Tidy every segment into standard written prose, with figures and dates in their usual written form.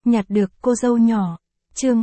Nhặt được cô dâu nhỏ. Chương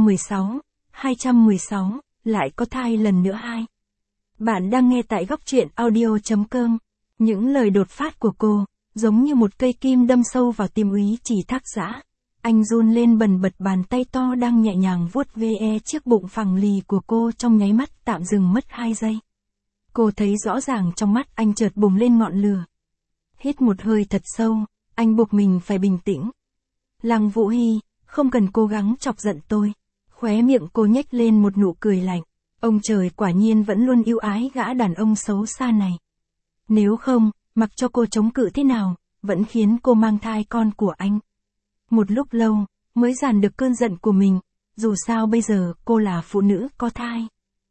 216, lại có thai lần nữa hai. Bạn đang nghe tại góc truyện audio.com. Những lời đột phát của cô, giống như một cây kim đâm sâu vào tim Úy Chỉ Thác Dã. Anh run lên bần bật, bàn tay to đang nhẹ nhàng vuốt ve chiếc bụng phẳng lì của cô, trong nháy mắt tạm dừng mất 2 giây. Cô thấy rõ ràng trong mắt anh chợt bùng lên ngọn lửa. Hít một hơi thật sâu, anh buộc mình phải bình tĩnh. Lăng Vũ Hy, không cần cố gắng chọc giận tôi. Khóe miệng cô nhếch lên một nụ cười lạnh. Ông trời quả nhiên vẫn luôn yêu ái gã đàn ông xấu xa này. Nếu không, mặc cho cô chống cự thế nào, vẫn khiến cô mang thai con của anh. Một lúc lâu, mới dàn được cơn giận của mình, dù sao bây giờ cô là phụ nữ có thai.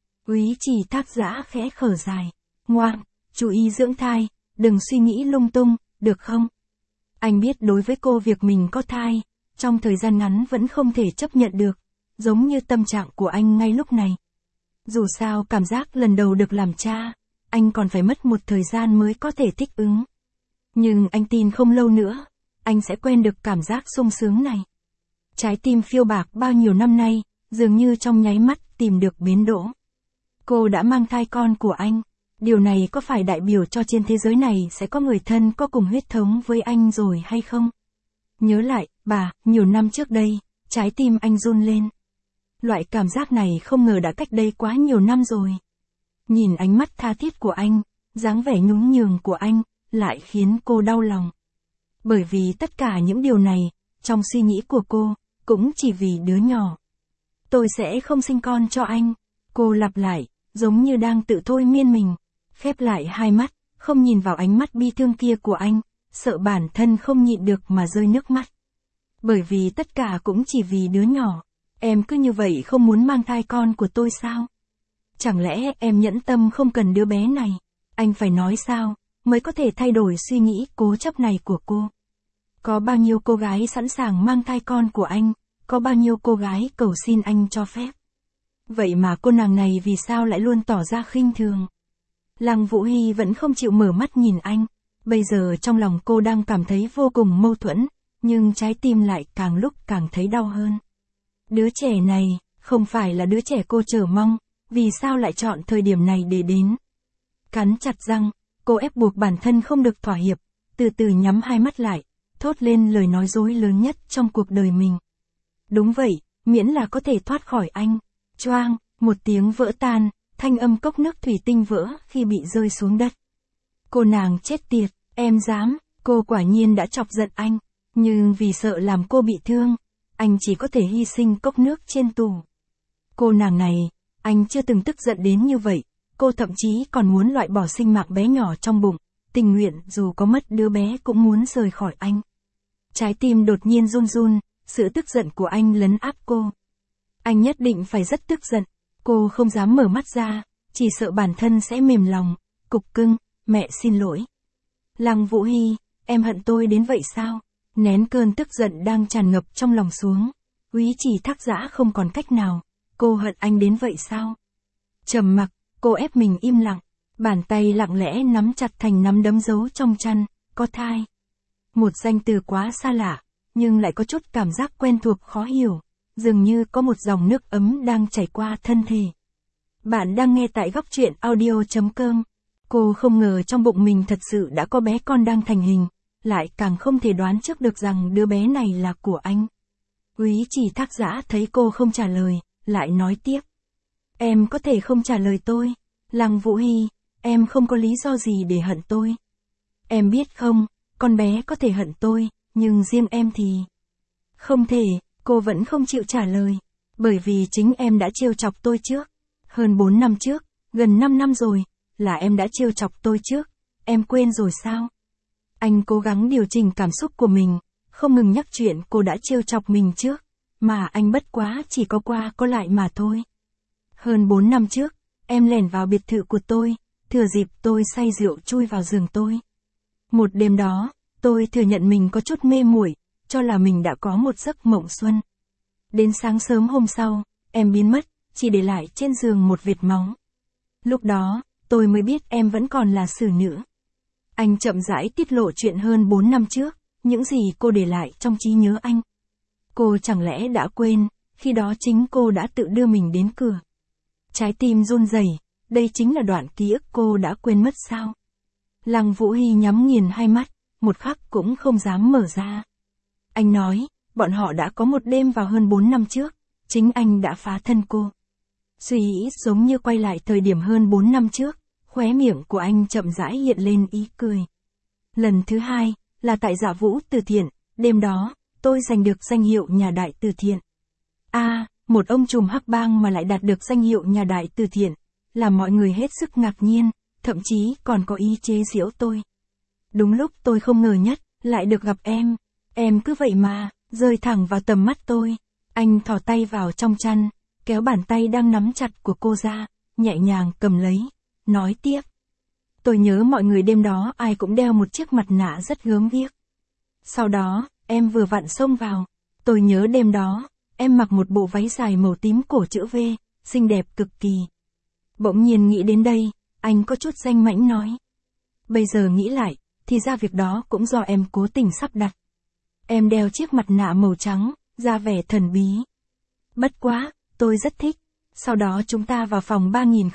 Úy Chỉ Thác Dã khẽ thở dài. Ngoan, chú ý dưỡng thai, đừng suy nghĩ lung tung, được không? Anh biết đối với cô việc mình có thai, trong thời gian ngắn vẫn không thể chấp nhận được, giống như tâm trạng của anh ngay lúc này. Dù sao cảm giác lần đầu được làm cha, anh còn phải mất một thời gian mới có thể thích ứng. Nhưng anh tin không lâu nữa, anh sẽ quen được cảm giác sung sướng này. Trái tim phiêu bạc bao nhiêu năm nay, dường như trong nháy mắt tìm được bến đỗ. Cô đã mang thai con của anh. Điều này có phải đại biểu cho trên thế giới này sẽ có người thân có cùng huyết thống với anh rồi hay không? Nhớ lại, nhiều năm trước đây, trái tim anh run lên. Loại cảm giác này không ngờ đã cách đây quá nhiều năm rồi. Nhìn ánh mắt tha thiết của anh, dáng vẻ nhún nhường của anh, lại khiến cô đau lòng. Bởi vì tất cả những điều này, trong suy nghĩ của cô, cũng chỉ vì đứa nhỏ. Tôi sẽ không sinh con cho anh. Cô lặp lại, giống như đang tự thôi miên mình. Khép lại hai mắt, không nhìn vào ánh mắt bi thương kia của anh, sợ bản thân không nhịn được mà rơi nước mắt. Bởi vì tất cả cũng chỉ vì đứa nhỏ. Em cứ như vậy không muốn mang thai con của tôi sao? Chẳng lẽ em nhẫn tâm không cần đứa bé này? Anh phải nói sao, mới có thể thay đổi suy nghĩ cố chấp này của cô? Có bao nhiêu cô gái sẵn sàng mang thai con của anh, có bao nhiêu cô gái cầu xin anh cho phép. Vậy mà cô nàng này vì sao lại luôn tỏ ra khinh thường? Lăng Vũ Hy vẫn không chịu mở mắt nhìn anh. Bây giờ trong lòng cô đang cảm thấy vô cùng mâu thuẫn, nhưng trái tim lại càng lúc càng thấy đau hơn. Đứa trẻ này, không phải là đứa trẻ cô chờ mong, vì sao lại chọn thời điểm này để đến? Cắn chặt răng, cô ép buộc bản thân không được thỏa hiệp, từ từ nhắm hai mắt lại, thốt lên lời nói dối lớn nhất trong cuộc đời mình. Đúng vậy, miễn là có thể thoát khỏi anh. Choang, một tiếng vỡ tan, thanh âm cốc nước thủy tinh vỡ khi bị rơi xuống đất. Cô nàng chết tiệt, em dám, cô quả nhiên đã chọc giận anh, nhưng vì sợ làm cô bị thương, anh chỉ có thể hy sinh cốc nước trên tủ. Cô nàng này, anh chưa từng tức giận đến như vậy, cô thậm chí còn muốn loại bỏ sinh mạng bé nhỏ trong bụng, tình nguyện dù có mất đứa bé cũng muốn rời khỏi anh. Trái tim đột nhiên run run, sự tức giận của anh lấn áp cô. Anh nhất định phải rất tức giận, cô không dám mở mắt ra, chỉ sợ bản thân sẽ mềm lòng. Cục cưng, mẹ xin lỗi. Lăng Vũ Hy, em hận tôi đến vậy sao? Nén cơn tức giận đang tràn ngập trong lòng xuống. Úy Chỉ Thác Dã không còn cách nào, cô hận anh đến vậy sao? Trầm mặc, cô ép mình im lặng, bàn tay lặng lẽ nắm chặt thành nắm đấm giấu trong chăn, có thai. Một danh từ quá xa lạ, nhưng lại có chút cảm giác quen thuộc khó hiểu, dường như có một dòng nước ấm đang chảy qua thân thể. Bạn đang nghe tại góc truyện audio.com. Cô không ngờ trong bụng mình thật sự đã có bé con đang thành hình, lại càng không thể đoán trước được rằng đứa bé này là của anh. Úy Chỉ Thác Dã thấy cô không trả lời, lại nói tiếp. Em có thể không trả lời tôi. Lăng Vũ Hy, em không có lý do gì để hận tôi. Em biết không, con bé có thể hận tôi, nhưng riêng em thì... Không thể, cô vẫn không chịu trả lời. Bởi vì chính em đã trêu chọc tôi trước. Hơn 4 năm trước, gần 5 năm rồi, là em đã trêu chọc tôi trước. Em quên rồi sao? Anh cố gắng điều chỉnh cảm xúc của mình, không ngừng nhắc chuyện cô đã trêu chọc mình trước, mà anh bất quá chỉ có qua có lại mà thôi. Hơn 4 năm trước, em lẻn vào biệt thự của tôi, thừa dịp tôi say rượu chui vào giường tôi. Một đêm đó, tôi thừa nhận mình có chút mê muội, cho là mình đã có một giấc mộng xuân. Đến sáng sớm hôm sau, em biến mất, chỉ để lại trên giường một vệt máu. Lúc đó, tôi mới biết em vẫn còn là xử nữ. Anh chậm rãi tiết lộ chuyện hơn 4 năm trước, những gì cô để lại trong trí nhớ anh. Cô chẳng lẽ đã quên, khi đó chính cô đã tự đưa mình đến cửa. Trái tim run rẩy, đây chính là đoạn ký ức cô đã quên mất sao? Lăng Vũ Hy nhắm nghiền hai mắt, một khắc cũng không dám mở ra. Anh nói, bọn họ đã có một đêm vào hơn 4 năm trước, chính anh đã phá thân cô. Suy nghĩ giống như quay lại thời điểm hơn 4 năm trước, khóe miệng của anh chậm rãi hiện lên ý cười. Lần thứ hai, là tại Dạ Vũ Từ Thiện, đêm đó, tôi giành được danh hiệu nhà đại từ thiện. Một ông trùm hắc bang mà lại đạt được danh hiệu nhà đại từ thiện, làm mọi người hết sức ngạc nhiên, thậm chí còn có ý chế giễu tôi. Đúng lúc tôi không ngờ nhất, lại được gặp em cứ vậy mà, rơi thẳng vào tầm mắt tôi. Anh thò tay vào trong chăn, kéo bàn tay đang nắm chặt của cô ra, nhẹ nhàng cầm lấy, nói tiếp. Tôi nhớ mọi người đêm đó ai cũng đeo một chiếc mặt nạ rất gớm ghiếc. Sau đó, em vừa vặn xông vào. Tôi nhớ đêm đó, em mặc một bộ váy dài màu tím cổ chữ V, xinh đẹp cực kỳ. Bỗng nhiên nghĩ đến đây, anh có chút danh mãnh nói. Bây giờ nghĩ lại, thì ra việc đó cũng do em cố tình sắp đặt. Em đeo chiếc mặt nạ màu trắng, ra vẻ thần bí. Bất quá, tôi rất thích. Sau đó chúng ta vào phòng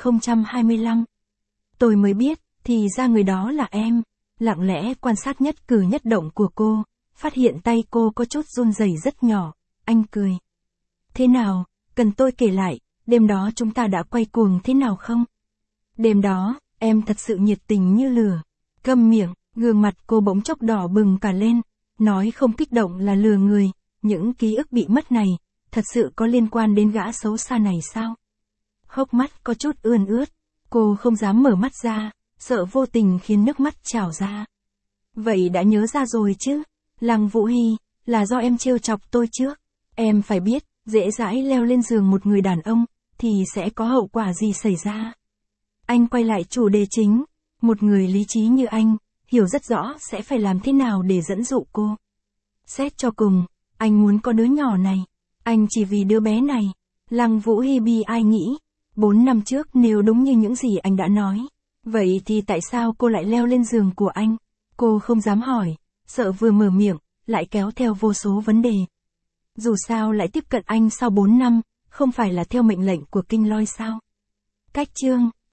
3025. Tôi mới biết, thì ra người đó là em. Lặng lẽ quan sát nhất cử nhất động của cô, phát hiện tay cô có chút run rẩy rất nhỏ. Anh cười. Thế nào, cần tôi kể lại, đêm đó chúng ta đã quay cuồng thế nào không? Đêm đó, em thật sự nhiệt tình như lửa. Câm miệng, gương mặt cô bỗng chốc đỏ bừng cả lên. Nói không kích động là lừa người, những ký ức bị mất này, thật sự có liên quan đến gã xấu xa này sao? Hốc mắt có chút ươn ướt, cô không dám mở mắt ra, sợ vô tình khiến nước mắt trào ra. Vậy đã nhớ ra rồi chứ? Lăng Vũ Hy, là do em trêu chọc tôi trước. Em phải biết, dễ dãi leo lên giường một người đàn ông, thì sẽ có hậu quả gì xảy ra. Anh quay lại chủ đề chính, một người lý trí như anh, hiểu rất rõ sẽ phải làm thế nào để dẫn dụ cô. Xét cho cùng, anh muốn có đứa nhỏ này. Anh chỉ vì đứa bé này. Lăng Vũ Hy bi ai nghĩ. 4 năm trước nếu đúng như những gì anh đã nói. Vậy thì tại sao cô lại leo lên giường của anh? Cô không dám hỏi, sợ vừa mở miệng, lại kéo theo vô số vấn đề. Dù sao lại tiếp cận anh sau 4 năm, không phải là theo mệnh lệnh của Kinh Lôi sao? Cách chương